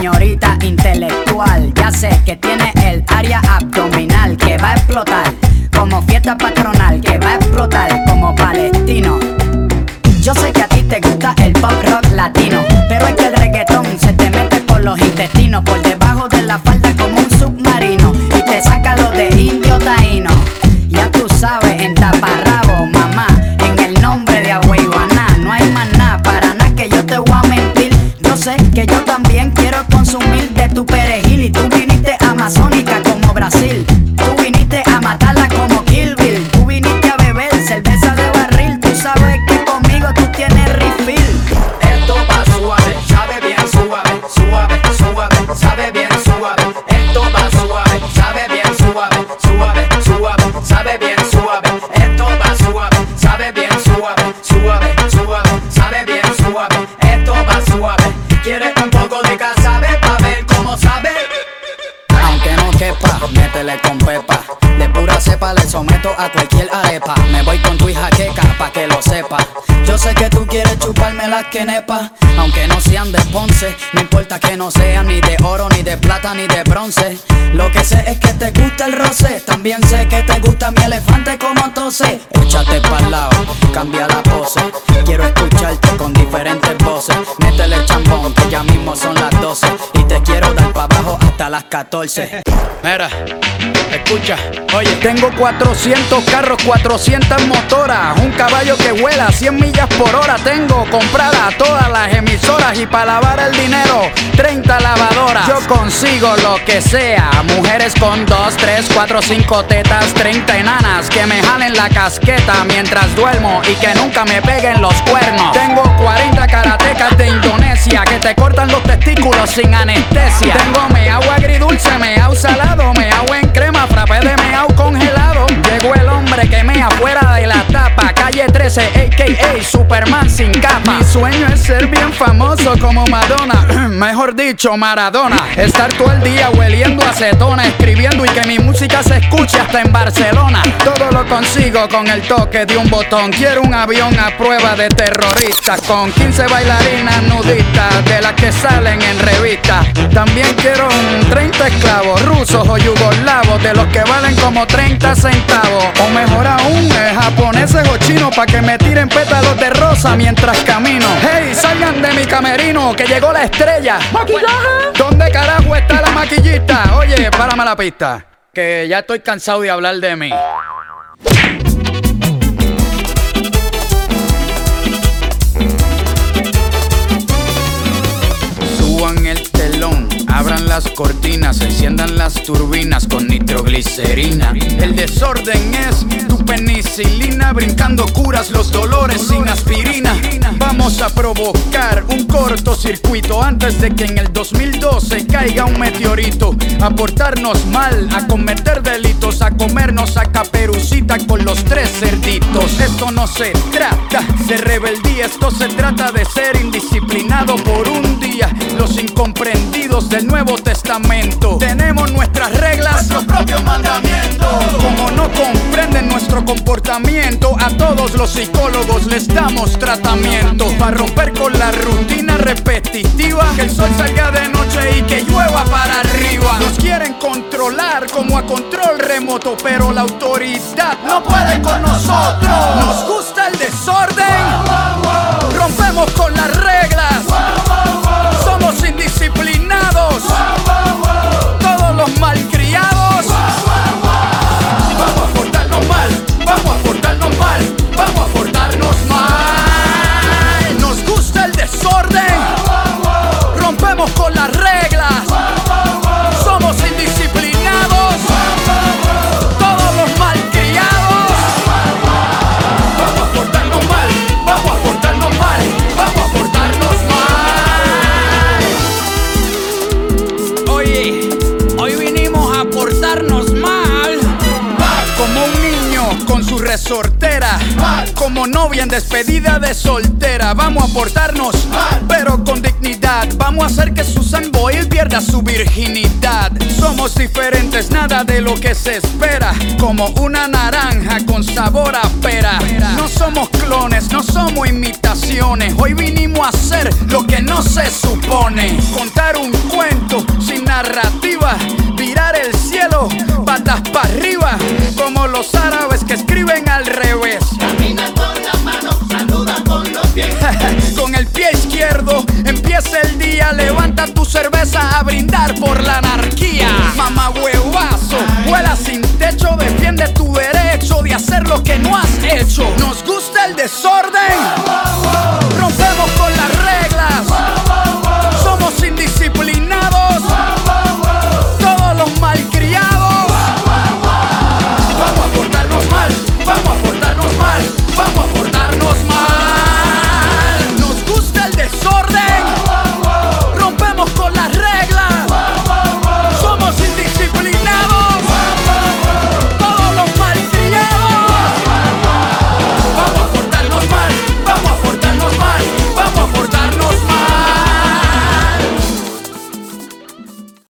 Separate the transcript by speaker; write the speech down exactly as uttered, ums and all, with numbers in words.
Speaker 1: señorita intelectual. Ya sé que tiene el área abdominal que va a explotar como fiesta patronal, que va a explotar como palestino. Yo sé que a ti te gusta el pop rock latino, pero es que el reggaetón se te mete por los intestinos, por debajo de la falda como un submarino, y te saca lo de indio taíno. Ya tú sabes, en taparrabo, mamá, en el nombre de Agüeyuaná, no hay más nada, para nada que yo te voy a mentir. Yo sé que yo también quiero consumir de tu perejil, y tú viniste amazónica como Brasil, tú viniste a matarla como Kill Bill, tú viniste a beber cerveza de barril, tú sabes que conmigo tú tienes refill.
Speaker 2: Esto va suave, sabe bien suave, suave, suave, sabe bien suave. Esto va suave, sabe bien suave, suave, suave, sabe bien suave. Esto va suave, sabe bien suave, suave, suave, sabe bien suave. Esto va suave. ¿Quieres un poco de casabe pa' ver cómo sabe?
Speaker 1: Aunque no quepa, métele con pepa, de pura cepa le someto a cualquier arepa. Me voy con tu hija queca pa' que lo sepa. Yo sé que tú quieres chuparme las quenepas, aunque no sean de Ponce. No importa que no sean ni de oro, ni de plata, ni de bronce. Lo que sé es que te gusta el roce. También sé que te gusta mi elefante como tose. Échate pa'l lado, cambia la pose. Quiero escucharte con diferentes voces. Métele chambón, que ya mismo son las doce, y te quiero dar pa' abajo hasta las catorce.
Speaker 3: Mira, escucha, oye, tengo cuatrocientos carros, cuatrocientas motoras, un caballo que vuela cien millas por hora. Tengo compradas todas las emisoras, y para lavar el dinero, treinta lavadoras. Yo consigo lo que sea, mujeres con dos, tres, cuatro, cinco tetas, treinta enanas que me jalen la casqueta mientras duermo y que nunca me peguen los cuernos. Tengo cuarenta karatecas de Indonesia que te cortan los testículos sin anestesia. Tengo meao agridulce, meao salado, meao en crema, frappé de meao congelado. Llegó el hombre que mea fuera de la tapa, calle trece, a k a. Superman sin capa. Mi sueño es ser bien famoso como Madonna, mejor dicho Maradona. Estar todo el día hueliendo acetona, escribiendo y que mi música se escuche hasta en Barcelona. Todo lo consigo con el toque de un botón. Quiero un avión a prueba de terroristas, con quince bailarinas nudistas de las que salen en revistas. También quiero un treinta esclavos rusos o yugoslavos, de los que valen como treinta centavos. O mejor aún, eh, japoneses o chinos, pa' que me tiren pétalos de rosa mientras camino. Hey, salgan de mi camerino, que llegó la estrella. ¿Maquillaje? ¿Dónde carajo está la maquillista? Oye, párame la pista, que ya estoy cansado de hablar de mí. Suban el telón, abran las cortinas, enciendan las turbinas con nitroglicerina. El desorden es tu penicilina, brincando curas los dolores sin aspirina. Vamos a provocar un cortocircuito antes de que en el dos mil doce caiga un meteorito. A portarnos mal, a cometer delitos, a comernos a Caperucita con los tres cerditos. Esto no se trata de rebeldía, esto se trata de ser indisciplinado por un día. Los incomprendidos del Nuevo Testamento tenemos nuestras reglas,
Speaker 2: nuestros propios mandamientos.
Speaker 3: Como no comprenden nuestro comportamiento, a todos los psicólogos les damos tratamiento. Para romper con la rutina repetitiva, que el sol salga de noche y que llueva para arriba. Nos quieren controlar como a control remoto, pero la autoridad no puede con nosotros. Nos gusta el desorden, rompemos con las reglas, somos indisciplinados, todos los malcriados. Vamos a portarnos mal, vamos a portarnos mal, vamos a portarnos mal. Nos gusta el desorden, rompemos con las reglas, somos indisciplinados, todos los malcriados. Vamos a portarnos mal, vamos a portarnos mal, vamos a portarnos mal. Oye, hoy vinimos a portarnos mal, como un niño con su resortera, como novia en despedida de soltera. Vamos a portarnos, pero con dignidad. Vamos a hacer que Susan Boyle pierda su virginidad. Somos diferentes, nada de lo que se espera, como una naranja con sabor a pera. No somos clones, no somos imitaciones. Hoy vinimos a hacer lo que no se supone, contar un cuento narrativa, virar el cielo, patas para arriba, como los árabes que escriben al revés.
Speaker 2: Camina con las manos, saluda con los pies.
Speaker 3: Con el pie izquierdo empieza el día, levanta tu cerveza a brindar por la anarquía. Mamá huevazo, vuela sin techo, defiende tu derecho de hacer lo que no has hecho. Nos gusta el desorden,